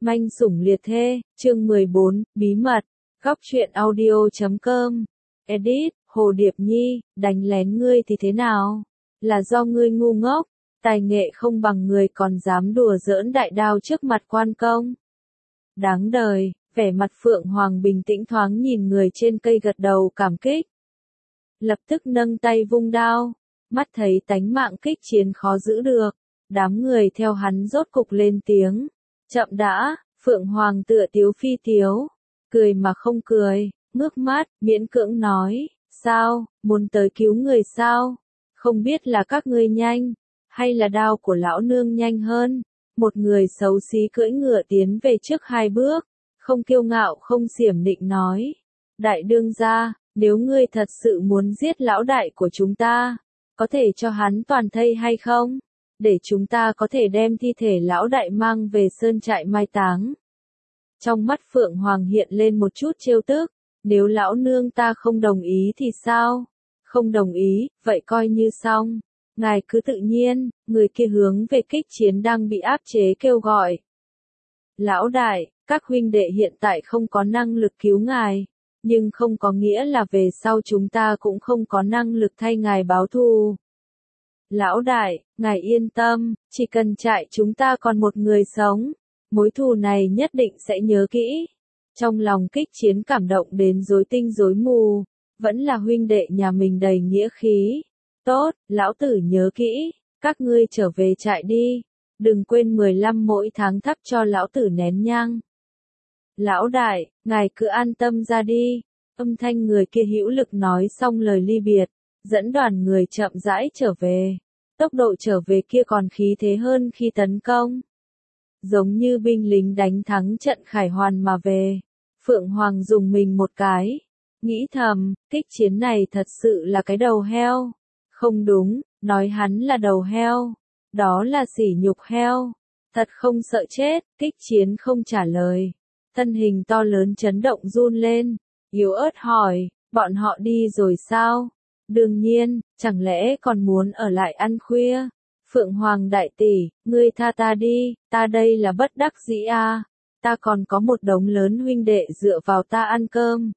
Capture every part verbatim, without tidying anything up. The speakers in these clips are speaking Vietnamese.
Manh sủng liệt thê, chương mười bốn, bí mật, góc truyện audio chấm com, edit, Hồ Điệp Nhi, đánh lén ngươi thì thế nào? Là do ngươi ngu ngốc, tài nghệ không bằng người còn dám đùa giỡn đại đao trước mặt quan công. Đáng đời, vẻ mặt Phượng Hoàng bình tĩnh thoáng nhìn người trên cây gật đầu cảm kích. Lập tức nâng tay vung đao, mắt thấy tánh mạng kích chiến khó giữ được, đám người theo hắn rốt cục lên tiếng. Chậm đã, Phượng Hoàng tựa tiếu phi tiếu, cười mà không cười, ngước mắt, miễn cưỡng nói, sao, muốn tới cứu người sao? Không biết là các ngươi nhanh, hay là đao của lão nương nhanh hơn? Một người xấu xí cưỡi ngựa tiến về trước hai bước, không kiêu ngạo không xiểm nịnh nói, đại đương gia, nếu ngươi thật sự muốn giết lão đại của chúng ta, có thể cho hắn toàn thây hay không? Để chúng ta có thể đem thi thể lão đại mang về sơn trại mai táng. Trong mắt Phượng Hoàng hiện lên một chút trêu tức, nếu lão nương ta không đồng ý thì sao? Không đồng ý, vậy coi như xong. Ngài cứ tự nhiên, người kia hướng về kích chiến đang bị áp chế kêu gọi. Lão đại, các huynh đệ hiện tại không có năng lực cứu ngài, nhưng không có nghĩa là về sau chúng ta cũng không có năng lực thay ngài báo thù. Lão đại, ngài yên tâm, chỉ cần trại chúng ta còn một người sống, mối thù này nhất định sẽ nhớ kỹ. Trong lòng kích chiến cảm động đến rối tinh rối mù, vẫn là huynh đệ nhà mình đầy nghĩa khí. Tốt, lão tử nhớ kỹ, các ngươi trở về trại đi, đừng quên mười lăm mỗi tháng thắp cho lão tử nén nhang. Lão đại, ngài cứ an tâm ra đi, âm thanh người kia hữu lực nói xong lời ly biệt, dẫn đoàn người chậm rãi trở về. Tốc độ trở về kia còn khí thế hơn khi tấn công. Giống như binh lính đánh thắng trận khải hoàn mà về. Phượng Hoàng dùng mình một cái. Nghĩ thầm, kích chiến này thật sự là cái đầu heo. Không đúng, nói hắn là đầu heo. Đó là sỉ nhục heo. Thật không sợ chết, kích chiến không trả lời. Thân hình to lớn chấn động run lên. Yếu ớt hỏi, bọn họ đi rồi sao? Đương nhiên, chẳng lẽ còn muốn ở lại ăn khuya? Phượng Hoàng đại tỷ, ngươi tha ta đi, ta đây là bất đắc dĩ à, ta còn có một đống lớn huynh đệ dựa vào ta ăn cơm.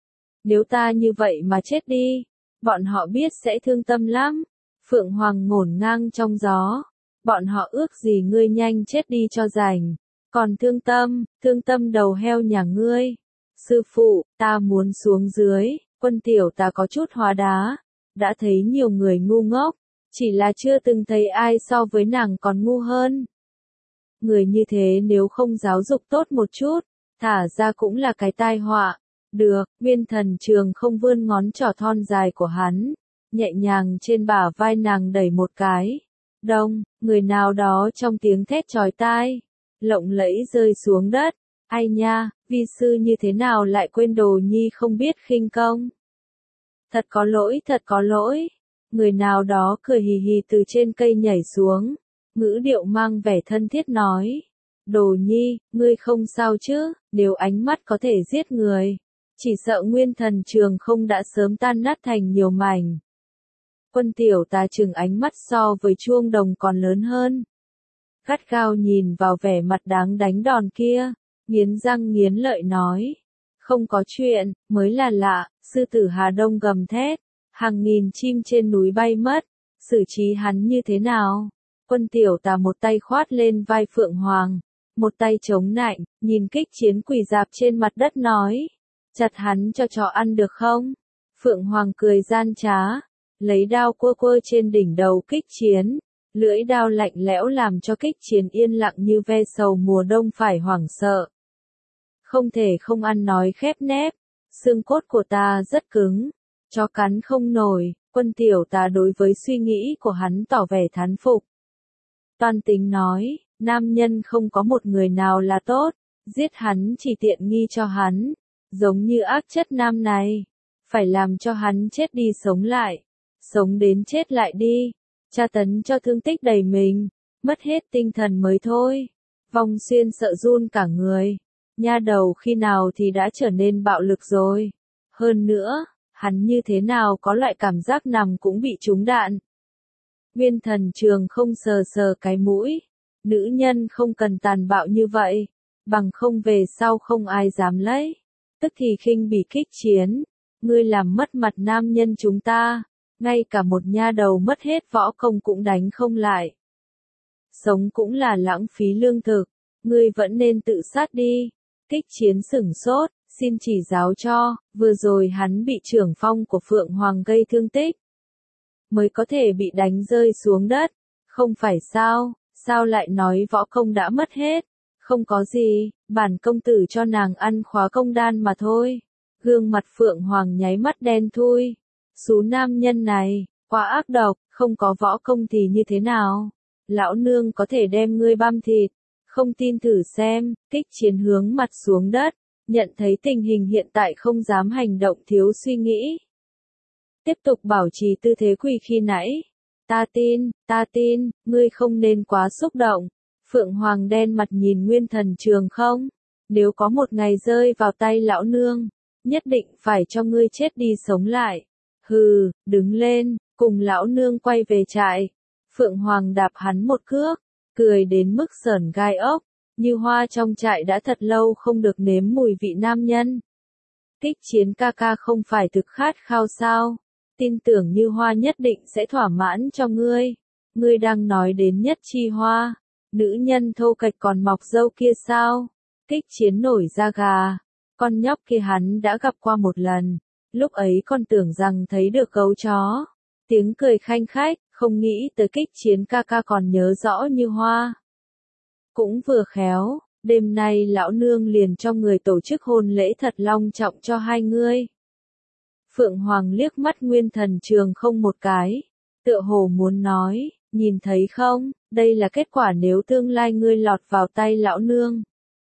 Nếu ta như vậy mà chết đi, bọn họ biết sẽ thương tâm lắm. Phượng Hoàng ngổn ngang trong gió, bọn họ ước gì ngươi nhanh chết đi cho rảnh, còn thương tâm, thương tâm đầu heo nhà ngươi. Sư phụ, ta muốn xuống dưới. Quân tiểu ta có chút hóa đá, đã thấy nhiều người ngu ngốc, chỉ là chưa từng thấy ai so với nàng còn ngu hơn. Người như thế nếu không giáo dục tốt một chút, thả ra cũng là cái tai họa. Được, Nguyên Thần Trường không vươn ngón trỏ thon dài của hắn, nhẹ nhàng trên bả vai nàng đẩy một cái. Đông, người nào đó trong tiếng thét chói tai, lộng lẫy rơi xuống đất. Ai nha, vi sư như thế nào lại quên đồ nhi không biết khinh công. Thật có lỗi, thật có lỗi. Người nào đó cười hì hì từ trên cây nhảy xuống, ngữ điệu mang vẻ thân thiết nói. Đồ nhi, ngươi không sao chứ, nếu ánh mắt có thể giết người, chỉ sợ Nguyên Thần Trường không đã sớm tan nát thành nhiều mảnh. Quân tiểu ta chừng ánh mắt so với chuông đồng còn lớn hơn. Gắt gao nhìn vào vẻ mặt đáng đánh đòn kia. Nghiến răng nghiến lợi nói, không có chuyện, mới là lạ. Sư tử Hà Đông gầm thét, hàng nghìn chim trên núi bay mất, xử trí hắn như thế nào? Quân tiểu tà một tay khoát lên vai Phượng Hoàng, một tay chống nạnh, nhìn kích chiến quỳ dạp trên mặt đất nói, chặt hắn cho chó ăn được không? Phượng Hoàng cười gian trá, lấy đao quơ quơ trên đỉnh đầu kích chiến. Lưỡi đao lạnh lẽo làm cho kích chiến yên lặng như ve sầu mùa đông phải hoảng sợ. Không thể không ăn nói khép nép, xương cốt của ta rất cứng, chó cắn không nổi. Quân tiểu ta đối với suy nghĩ của hắn tỏ vẻ thán phục. Toan Tính nói, nam nhân không có một người nào là tốt, giết hắn chỉ tiện nghi cho hắn, giống như ác chất nam này, phải làm cho hắn chết đi sống lại, sống đến chết lại đi, tra tấn cho thương tích đầy mình, mất hết tinh thần mới thôi. Vong Xuyên sợ run cả người. Nha đầu khi nào thì đã trở nên bạo lực rồi. Hơn nữa, hắn như thế nào có loại cảm giác nằm cũng bị trúng đạn. Nguyên Thần Trường không sờ sờ cái mũi. Nữ nhân không cần tàn bạo như vậy. bằng không về sau không ai dám lấy. Tức thì khinh bỉ kích chiến, ngươi làm mất mặt nam nhân chúng ta, ngay cả một nha đầu mất hết võ công cũng đánh không lại. Sống cũng là lãng phí lương thực, ngươi vẫn nên tự sát đi. Kích chiến sửng sốt, xin chỉ giáo cho, vừa rồi hắn bị trưởng phong của Phượng Hoàng gây thương tích, mới có thể bị đánh rơi xuống đất, không phải sao, sao lại nói võ công đã mất hết, không có gì, bản công tử cho nàng ăn khóa công đan mà thôi. Gương mặt Phượng Hoàng nháy mắt đen thui, số nam nhân này, quá ác độc, không có võ công thì như thế nào, lão nương có thể đem ngươi băm thịt, không tin thử xem. Kích chiến hướng mặt xuống đất, nhận thấy tình hình hiện tại không dám hành động thiếu suy nghĩ. Tiếp tục bảo trì tư thế quỳ khi nãy. Ta tin, ta tin, ngươi không nên quá xúc động. Phượng Hoàng đen mặt nhìn Nguyên Thần Trường không? Nếu có một ngày rơi vào tay lão nương, nhất định phải cho ngươi chết đi sống lại. Hừ, đứng lên, cùng lão nương quay về trại. Phượng Hoàng đạp hắn một cước, cười đến mức sởn gai ốc, Như Hoa trong trại đã thật lâu không được nếm mùi vị nam nhân. Kích chiến ca ca không phải thực khát khao sao? Tin tưởng Như Hoa nhất định sẽ thỏa mãn cho ngươi. Ngươi đang nói đến Nhất Chi Hoa, nữ nhân thô kệch còn mọc râu kia sao? Kích chiến nổi da gà, con nhóc kia hắn đã gặp qua một lần, lúc ấy còn tưởng rằng thấy được gấu chó. Tiếng cười khanh khách, không nghĩ tới kích chiến ca ca còn nhớ rõ Như Hoa. Cũng vừa khéo, đêm nay lão nương liền cho người tổ chức hôn lễ thật long trọng cho hai ngươi. Phượng Hoàng liếc mắt Nguyên Thần Trường không một cái, tựa hồ muốn nói, nhìn thấy không, đây là kết quả nếu tương lai ngươi lọt vào tay lão nương.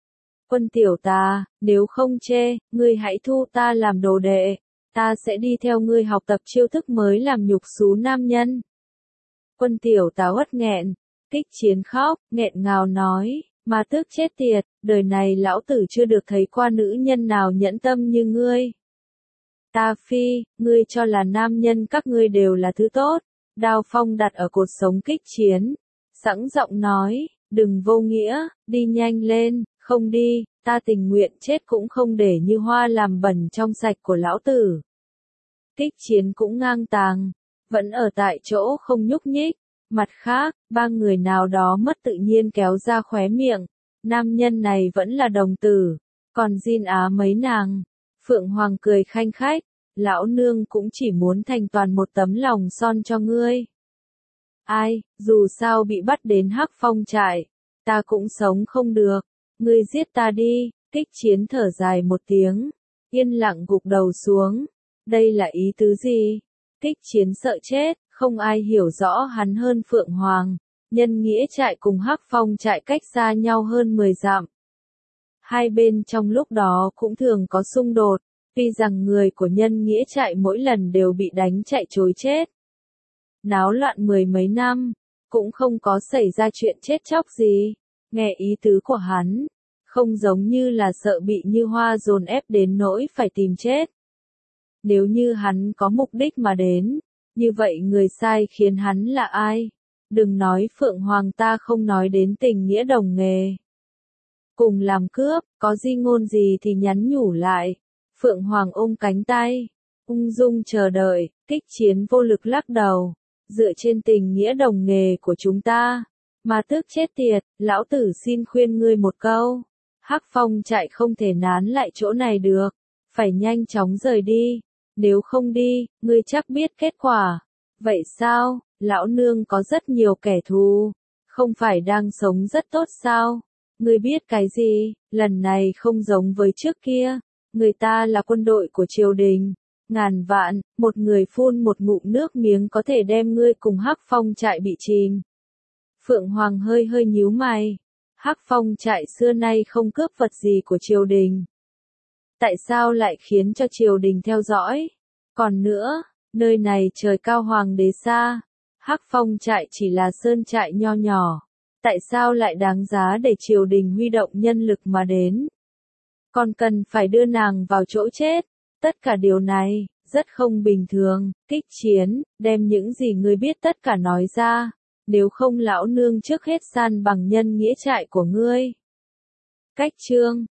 Quân tiểu tà, nếu không chê, ngươi hãy thu ta làm đồ đệ, ta sẽ đi theo ngươi học tập chiêu thức mới làm nhục xú nam nhân. Quân tiểu tà uất nghẹn, kích chiến khóc, nghẹn ngào nói, mà tức chết tiệt, đời này lão tử chưa được thấy qua nữ nhân nào nhẫn tâm như ngươi. Ta phi, ngươi cho là nam nhân các ngươi đều là thứ tốt. Đao phong đặt ở cột sống kích chiến, sẵn giọng nói, đừng vô nghĩa, đi nhanh lên, không đi, ta tình nguyện chết cũng không để Như Hoa làm bẩn trong sạch của lão tử. Kích chiến cũng ngang tàng, vẫn ở tại chỗ không nhúc nhích. Mặt khác, ba người nào đó mất tự nhiên kéo ra khóe miệng, nam nhân này vẫn là đồng tử, còn Jin Á mấy nàng. Phượng Hoàng cười khanh khách, lão nương cũng chỉ muốn thành toàn một tấm lòng son cho ngươi. Ai, dù sao bị bắt đến Hắc Phong trại, ta cũng sống không được, ngươi giết ta đi. Kích chiến thở dài một tiếng, yên lặng gục đầu xuống. Đây là ý tứ gì? Kích chiến sợ chết, không ai hiểu rõ hắn hơn Phượng Hoàng. Nhân nghĩa trại cùng Hắc Phong trại cách xa nhau hơn mười dặm. Hai bên trong lúc đó cũng thường có xung đột, tuy rằng người của nhân nghĩa trại mỗi lần đều bị đánh chạy trối chết. Náo loạn mười mấy năm, cũng không có xảy ra chuyện chết chóc gì. Nghe ý tứ của hắn, không giống như là sợ bị Như Hoa dồn ép đến nỗi phải tìm chết. Nếu như hắn có mục đích mà đến, như vậy người sai khiến hắn là ai? Đừng nói Phượng Hoàng, ta không nói đến tình nghĩa đồng nghề. Cùng làm cướp, có di ngôn gì thì nhắn nhủ lại. Phượng Hoàng ôm cánh tay, ung dung chờ đợi. Kích chiến vô lực lắc đầu. Dựa trên tình nghĩa đồng nghề của chúng ta, mà tức chết tiệt, lão tử xin khuyên ngươi một câu. Hắc Phong trại không thể nán lại chỗ này được, phải nhanh chóng rời đi. Nếu không đi, ngươi chắc biết kết quả. Vậy sao, lão nương có rất nhiều kẻ thù, không phải đang sống rất tốt sao? Ngươi biết cái gì, lần này không giống với trước kia, người ta là quân đội của triều đình, ngàn vạn, một người phun một ngụm nước miếng có thể đem ngươi cùng Hắc Phong trại bị chìm. Phượng Hoàng hơi hơi nhíu mày, Hắc Phong trại xưa nay không cướp vật gì của triều đình. Tại sao lại khiến cho triều đình theo dõi? Còn nữa, nơi này trời cao hoàng đế xa, Hắc Phong trại chỉ là sơn trại nho nhỏ. Tại sao lại đáng giá để triều đình huy động nhân lực mà đến? Còn cần phải đưa nàng vào chỗ chết. Tất cả điều này, rất không bình thường. Kích chiến, đem những gì ngươi biết tất cả nói ra. Nếu không lão nương trước hết san bằng nhân nghĩa trại của ngươi. Cách chương